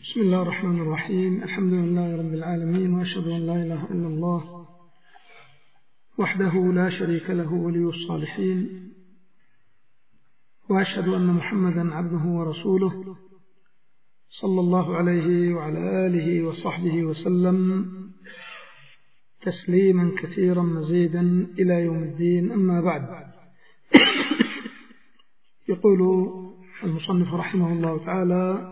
بسم الله الرحمن الرحيم. الحمد لله رب العالمين، وأشهد أن لا إله إلا الله وحده لا شريك له ولي الصالحين، وأشهد أن محمدا عبده ورسوله صلى الله عليه وعلى آله وصحبه وسلم تسليما كثيرا مزيدا إلى يوم الدين. أما بعد، يقول المصنف رحمه الله تعالى: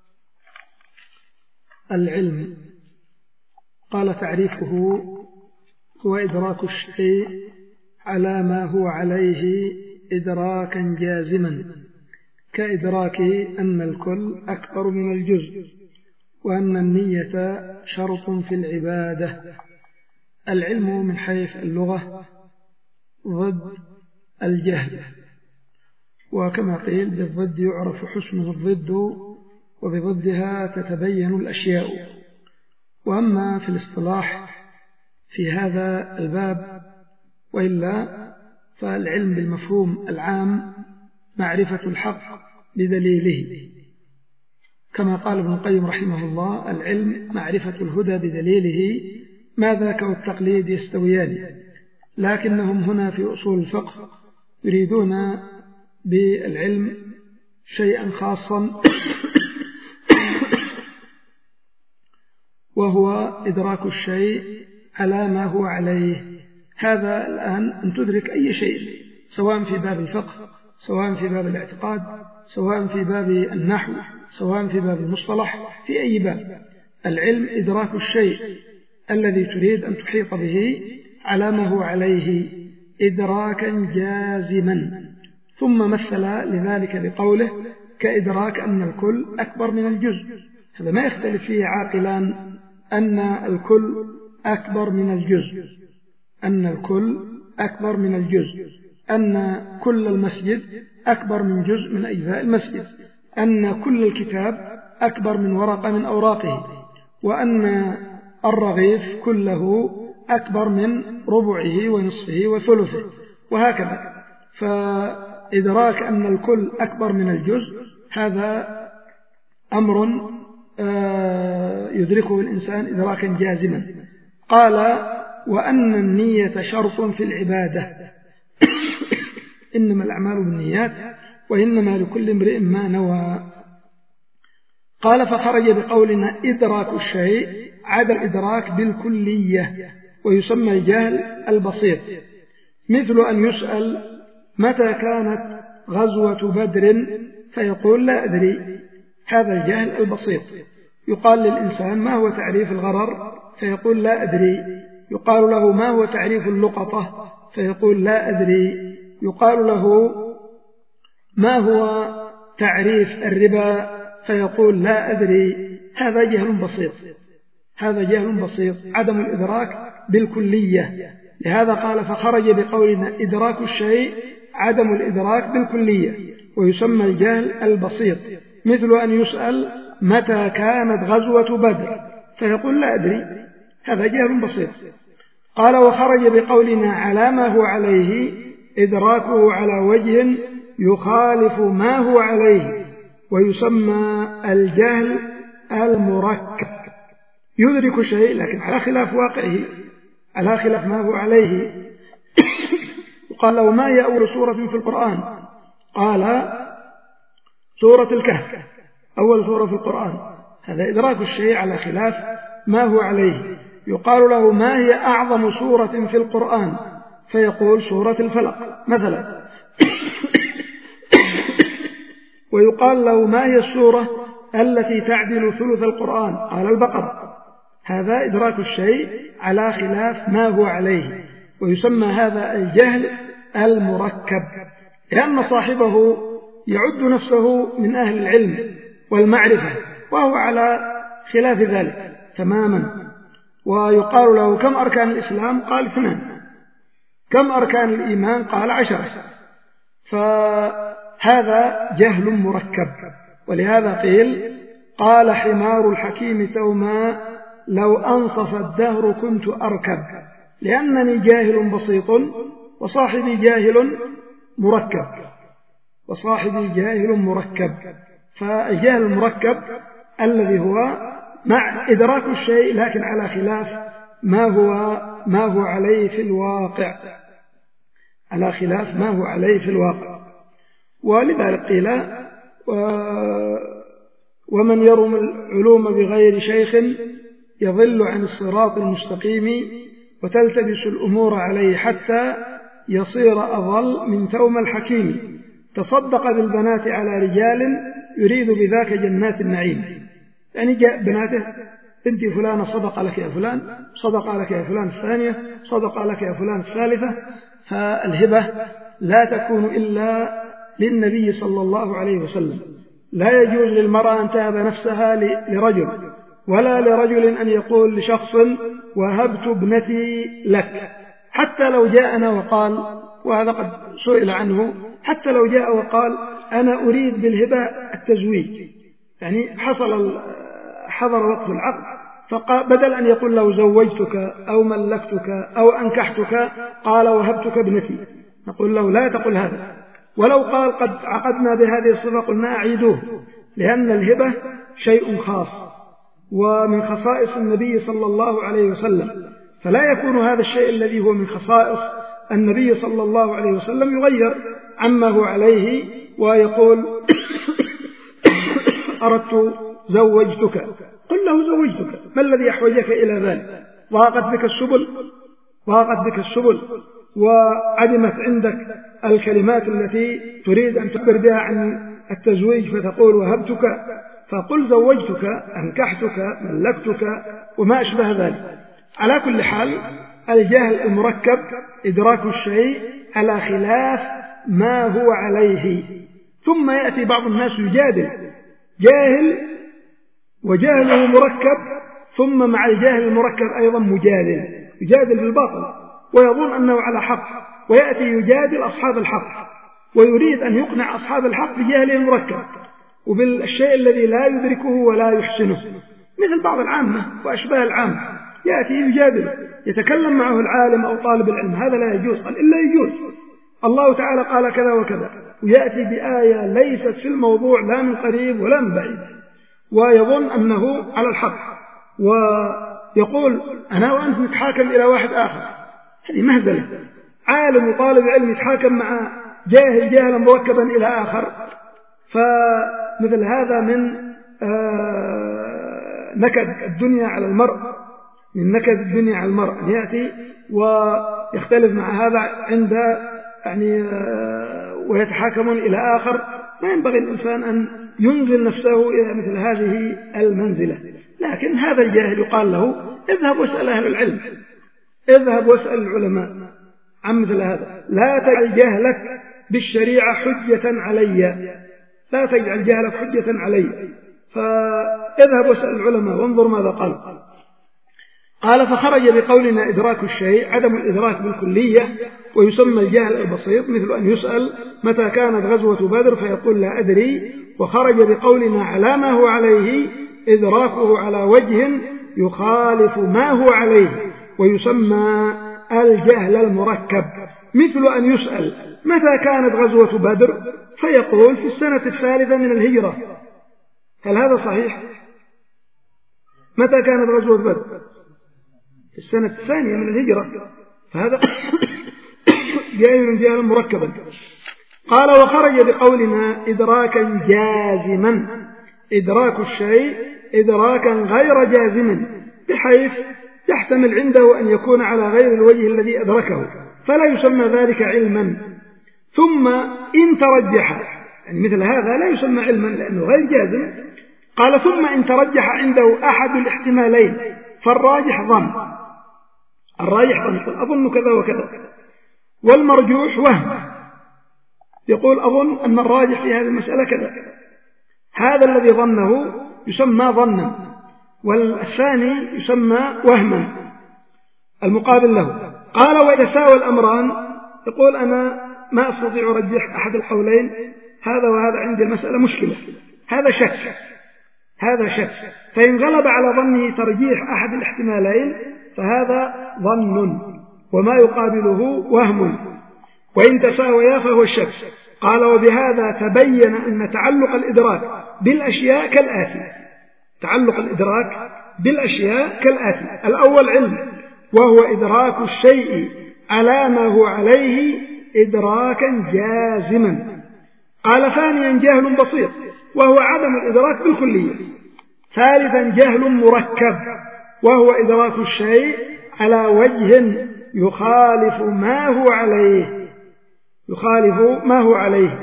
العلم، قال: تعريفه هو إدراك الشيء على ما هو عليه إدراكا جازما، كإدراك أن الكل أكبر من الجزء، وأن النية شرط في العبادة. العلم من حيث اللغة ضد الجهل، وكما قيل: بالضد يعرف حسنه الضد، وبضدها تتبين الأشياء. وأما في الاصطلاح في هذا الباب وإلا، فالعلم بالمفهوم العام معرفة الحق بدليله، كما قال ابن القيم رحمه الله: العلم معرفة الهدى بدليله، ما ذاك والتقليد يستويان. لكنهم هنا في أصول الفقه يريدون بالعلم شيئا خاصا، وهو إدراك الشيء على ما هو عليه. هذا الآن أن تدرك أي شيء، سواء في باب الفقه، سواء في باب الاعتقاد، سواء في باب النحو، سواء في باب المصطلح، في أي باب. العلم إدراك الشيء الذي تريد أن تحيط به على ما هو عليه إدراكا جازما. ثم مثل لذلك بقوله: كإدراك أن الكل أكبر من الجزء. هذا ما يختلف فيه عاقلان، أن الكل أكبر من الجزء، أن الكل أكبر من الجزء، أن كل المسجد أكبر من جزء من أجزاء المسجد، أن كل الكتاب أكبر من ورقة من أوراقه، وأن الرغيف كله أكبر من ربعه ونصفه وثلثه، وهكذا. فإدراك أن الكل أكبر من الجزء هذا أمر يدركه الإنسان إدراكا جازما. قال: وأن النية شرط في العبادة. إنما الأعمال بالنيات، وإنما لكل امرئ ما نوى. قال: فخرج بقولنا إدراك الشيء عدا الإدراك بالكلية، ويسمى الجهل البسيط، مثل أن يسأل: متى كانت غزوة بدر؟ فيقول: لا أدري. هذا الجهل البسيط. يقال للإنسان: ما هو تعريف الغرر؟ فيقول: لا أدري. يقال له: ما هو تعريف اللقطة؟ فيقول: لا أدري. يقال له: ما هو تعريف الربا؟ فيقول: لا أدري. هذا جهل بسيط، هذا جهل بسيط، عدم الإدراك بالكلية. لهذا قال: فخرج بقولنا إدراك الشيء عدم الإدراك بالكلية، ويسمى الجهل البسيط، مثل أن يسأل: متى كانت غزوة بدر؟ فيقول: لا أدري. هذا جهل بسيط. قال: وخرج بقولنا على ما هو عليه إدراكه على وجه يخالف ما هو عليه، ويسمى الجهل المركب. يدرك شيء لكن على خلاف واقعه، على خلاف ما هو عليه. وقال له: ما هي أول سورة في القرآن؟ قال: سورة الكهف، أول سورة في القرآن. هذا إدراك الشيء على خلاف ما هو عليه. يقال له: ما هي أعظم سورة في القرآن؟ فيقول: سورة الفلق مثلا. ويقال له: ما هي السورة التي تعدل ثلث القرآن؟ قال: البقرة. هذا إدراك الشيء على خلاف ما هو عليه، ويسمى هذا الجهل المركب، لأن صاحبه يعد نفسه من أهل العلم والمعرفة، وهو على خلاف ذلك تماما. ويقال له: كم أركان الإسلام؟ قال: 2. كم أركان الإيمان؟ قال: 10. فهذا جهل مركب. ولهذا قيل: قال حمار الحكيم توما: لو أنصف الدهر كنت أركب، لأنني جاهل بسيط وصاحبي جاهل مركب، وصاحبي جاهل مركب. فالجهل المركب الذي هو مع إدراك الشيء لكن على خلاف ما هو عليه في الواقع، على خلاف ما هو عليه في الواقع. ولذلك قيل ومن يرم العلوم بغير شيخ يضل عن الصراط المستقيم وتلتبس الأمور عليه حتى يصير أضل من ثوم الحكيم. تصدق بالبنات على رجال يريد بذاك جنات النعيم. يعني جاء بناته انت فلانة صدق لك يا فلان، صدق لك يا فلان الثانية، صدق لك يا فلان الثالثة. فالهبة لا تكون إلا للنبي صلى الله عليه وسلم. لا يجوز للمرأة أن تهب نفسها لرجل، ولا لرجل أن يقول لشخص وهبت ابنتي لك، حتى لو جاءنا وقال، وهذا قد سئل عنه، حتى لو جاء وقال أنا أريد بالهبة التزويج، يعني حضر وقت العقد، فبدل أن يقول له زوجتك أو ملكتك أو أنكحتك قال وهبتك ابنتي، نقول له لا تقل هذا. ولو قال قد عقدنا بهذه الصفة قلنا أعيدوه، لأن الهبة شيء خاص ومن خصائص النبي صلى الله عليه وسلم، فلا يكون هذا الشيء الذي هو من خصائص النبي صلى الله عليه وسلم يغير عما هو عليه ويقول أردت زوجتك. قل له زوجتك، ما الذي أحوجك إلى ذلك؟ ضاقت بك السبل وعدمت عندك الكلمات التي تريد أن تعبر بها عن التزويج فتقول وهبتك، فقل زوجتك، أنكحتك، ملكتك وما أشبه ذلك. على كل حال الجهل المركب إدراك الشيء على خلاف ما هو عليه. ثم يأتي بعض الناس يجادل جاهل وجهله مركب، ثم مع الجاهل المركب أيضا يجادل بالباطل ويظن أنه على حق، ويأتي يجادل أصحاب الحق ويريد أن يقنع أصحاب الحق بجهله المركب وبالشيء الذي لا يدركه ولا يحسنه، مثل بعض العامة وأشباه العامة يأتي يجادل، يتكلم معه العالم أو طالب العلم، هذا لا يجوز، قال إلا يجوز، الله تعالى قال كذا وكذا، ويأتي بآية ليست في الموضوع لا من قريب ولا من بعيد، ويظن أنه على الحق، ويقول أنا وأنت نتحاكم إلى واحد آخر. هذه مهزلة. عالم وطالب علم يتحاكم مع جاهلا مركبا إلى آخر، فمثل هذا من نكد الدنيا على المرء، من نكد الدنيا على المرء أن يأتي ويختلف مع هذا عند يعني ويتحاكمون إلى آخر. ما ينبغي الإنسان أن ينزل نفسه إلى مثل هذه المنزلة. لكن هذا الجاهل يقال له اذهب واسأل أهل العلم، اذهب واسأل العلماء عن مثل هذا. لا تجعل جهلك بالشريعة حجة علي، لا تجعل جهلك حجة علي، فاذهب واسأل العلماء وانظر ماذا قال فخرج بقولنا إدراك الشيء عدم الإدراك بالكلية، ويسمى الجهل البسيط، مثل أن يسأل متى كانت غزوة بدر فيقول لا أدري. وخرج بقولنا على ما هو عليه إدراكه على وجه يخالف ما هو عليه، ويسمى الجهل المركب، مثل أن يسأل متى كانت غزوة بدر فيقول في السنة الثالثة من الهجرة. هل هذا صحيح؟ متى كانت غزوة بدر؟ في السنة الثانية من الهجرة، فهذا جاء جهلا مركبا. قال وخرج بقولنا إدراكا جازما، إدراك الشيء إدراكا غير جازم، بحيث يحتمل عنده أن يكون على غير الوجه الذي أدركه، فلا يسمى ذلك علما. ثم إن ترجح، يعني مثل هذا لا يسمى علما لأنه غير جازم. قال ثم إن ترجح عنده أحد الاحتمالين فالراجح ظن، الراجح ظن، يقول أظن كذا وكذا، والمرجوح وهم، يقول أظن أن الراجح في هذه المسألة كذا، هذا الذي ظنه يسمى ظنا، والثاني يسمى وهما المقابل له. قال ويتساوى الأمران، يقول أنا ما أستطيع أرجح أحد القولين، هذا وهذا عندي المسألة مشكلة، هذا شك، هذا شك، فإن غلب على ظنه ترجيح أحد الاحتمالين فهذا ظن، وما يقابله وهم، وإن تساويا فهو الشك. قال وبهذا تبين أن تعلق الإدراك بالأشياء كالآتي، تعلق الإدراك بالأشياء كالآتي: الأول علم، وهو إدراك الشيء على ما هو عليه إدراكا جازما. قال: ثانيا جهل بسيط، وهو عدم الإدراك بالكلية. ثالثا جهل مركب، وهو إدراك الشيء على وجه يخالف ما هو عليه.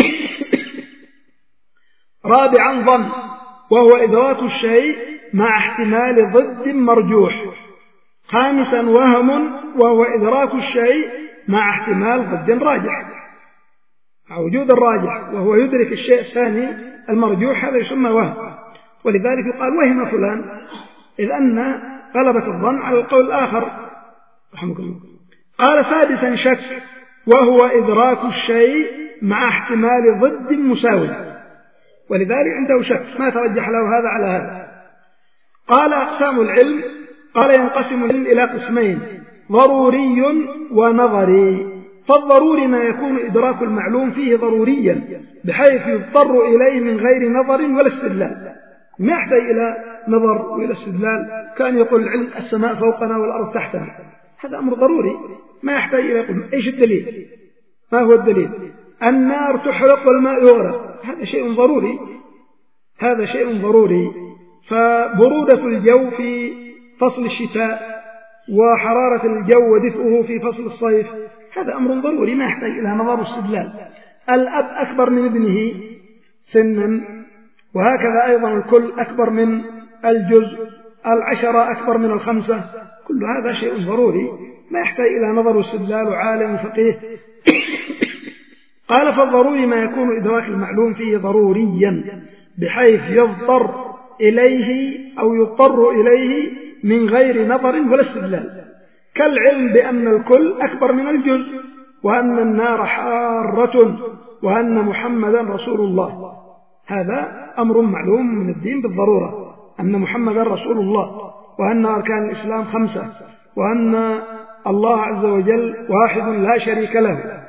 رابعا ظن، وهو إدراك الشيء مع احتمال ضد مرجوح. خامسا وهم، وهو إدراك الشيء مع احتمال ضد راجح، مع وجود الراجح وهو يدرك الشيء الثاني المرجوح، هذا يسمى وهم. ولذلك يقال وهم فلان، إذ أن غلبة الظن على القول الآخر. رحمك الله. قال: سادسا شك، وهو إدراك الشيء مع احتمال ضد مساوي، ولذلك عنده شك ما ترجح له هذا على هذا. قال: أقسام العلم. قال: ينقسم العلم إلى قسمين: ضروري ونظري. فالضروري ما يكون إدراك المعلوم فيه ضروريا بحيث يضطر إليه من غير نظر ولا استدلال، ما يحتاج إلى نظر وإلى استدلال. كان يقول العلم السماء فوقنا والأرض تحتنا، هذا أمر ضروري ما يحتاج إلى يقول إيش الدليل، ما هو الدليل؟ النار تحرق والماء يغرق، هذا شيء ضروري. فبرودة الجو في فصل الشتاء وحرارة الجو ودفئه في فصل الصيف، هذا أمر ضروري ما يحتاج إلى نظر واستدلال. الأب أكبر من ابنه سنا، وهكذا أيضا الكل أكبر من الجزء، 10 أكبر من 5، كل هذا شيء ضروري ما يحتاج إلى نظر واستدلال وعالم فقيه. قال: فالضروري ما يكون إدراك المعلوم فيه ضروريا بحيث يضطر إليه من غير نظر ولا استدلال، كالعلم بأن الكل أكبر من الجزء، وأن النار حارة، وأن محمدا رسول الله. هذا أمر معلوم من الدين بالضرورة، أن محمدا رسول الله، وأن أركان الإسلام 5، وأن الله عز وجل واحد لا شريك له،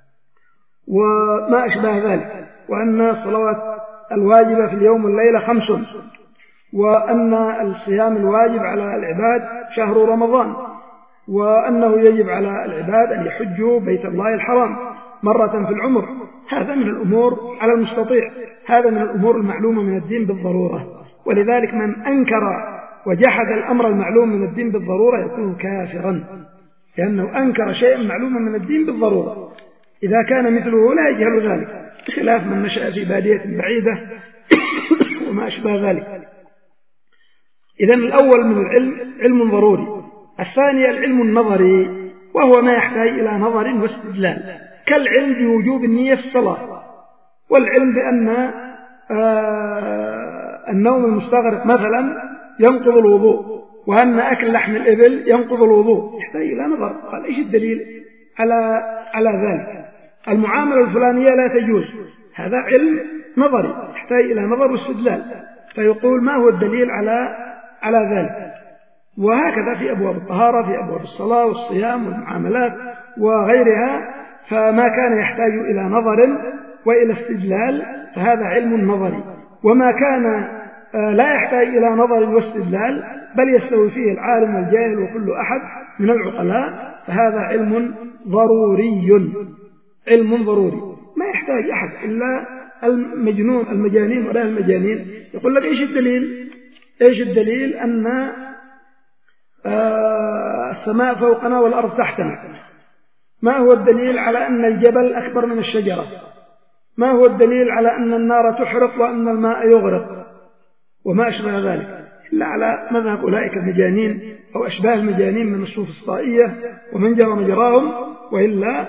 وما أشبه ذلك، وأن الصلوات الواجبة في اليوم والليلة 5، وأن الصيام الواجب على العباد شهر رمضان، وأنه يجب على العباد أن يحجوا بيت الله الحرام مرة في العمر. هذا من الأمور على المستطيع، هذا من الأمور المعلومة من الدين بالضرورة. ولذلك من أنكر وجحد الأمر المعلوم من الدين بالضرورة يكون كافرا، لأنه أنكر شيئا معلوما من الدين بالضرورة. إذا كان مثله لا يجهل ذلك، بخلاف من نشأ في بادية بعيدة وما أشبه ذلك. إذن الأول من العلم علم ضروري. الثاني العلم النظري، وهو ما يحتاج إلى نظر واستدلال، كالعلم بوجوب النية في الصلاة، والعلم بأن النوم المستغرق مثلا ينقض الوضوء، وأن أكل لحم الإبل ينقض الوضوء، يحتاج إلى نظر. قال: إيش الدليل على ذلك؟ المعاملة الفلانية لا تجوز، هذا علم نظري يحتاج إلى نظر واستدلال، فيقول ما هو الدليل على ذلك. وهكذا في أبواب الطهارة، في أبواب الصلاة والصيام والمعاملات وغيرها، فما كان يحتاج إلى نظر وإلى استدلال فهذا علم نظري. وما كان لا يحتاج إلى نظر واستدلال بل يستوي فيه العالم والجاهل وكل أحد من العقلاء، فهذا علم ضروري ما يحتاج أحد إلا المجانين ولا المجانين يقول لك إيش الدليل أن السماء فوقنا والأرض تحتنا؟ ما هو الدليل على أن الجبل أكبر من الشجرة؟ ما هو الدليل على أن النار تحرق وأن الماء يغرق؟ وما أشبه ذلك، إلا على مذهب أولئك المجانين أو أشباه المجانين من السوفسطائية ومن جرى مجراهم، وإلا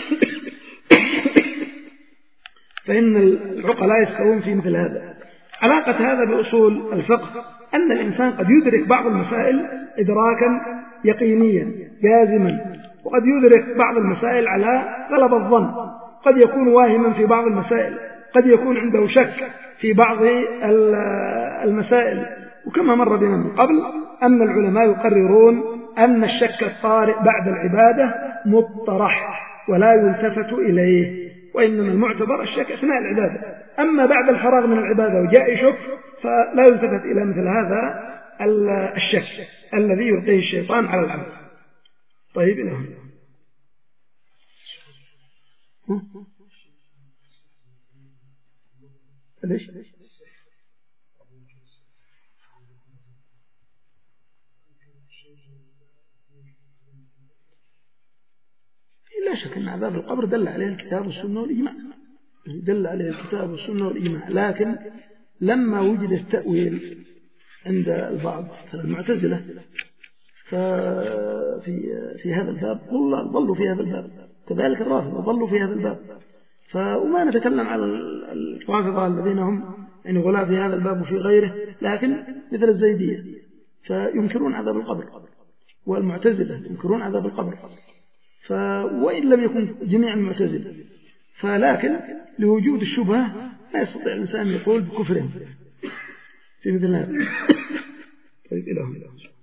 فإن العقلاء يستوون في مثل هذا. علاقة هذا بأصول الفقه أن الإنسان قد يدرك بعض المسائل إدراكا يقينيا جازما، وقد يدرك بعض المسائل على غلب الظن، قد يكون واهما في بعض المسائل، قد يكون عنده شك في بعض المسائل. وكما مر بنا من قبل أن العلماء يقررون أن الشك الطارئ بعد العبادة مطرح ولا يلتفت إليه، وإنما المعتبر الشك أثناء العبادة. أما بعد الفراغ من العبادة وجاء يشك فلا يلتفت إلى مثل هذا الشك الذي يلقيه الشيطان على العبد. طيب إلى هنا. ليش؟ لا شك أن عذاب القبر دل عليه الكتاب والسنة والإجماع، دل عليه الكتاب والسنة والإجماع، لكن لما وجد التأويل عند البعض المعتزلة ففي هذا الباب ضلوا في هذا الباب، كذلك الرافضة ضلوا في هذا الباب. وما نتكلم على الرافضة الذين هم يعني غلاة في هذا الباب وفي غيره، لكن مثل الزيدية فينكرون عذاب القبر، والمعتزلة ينكرون عذاب القبر، وإن لم يكن جميع المعتزلة، فلكن لوجود الشبهة لا يستطيع الإنسان يقول بكفرهم في مثل هذا. طيب إلى هنا.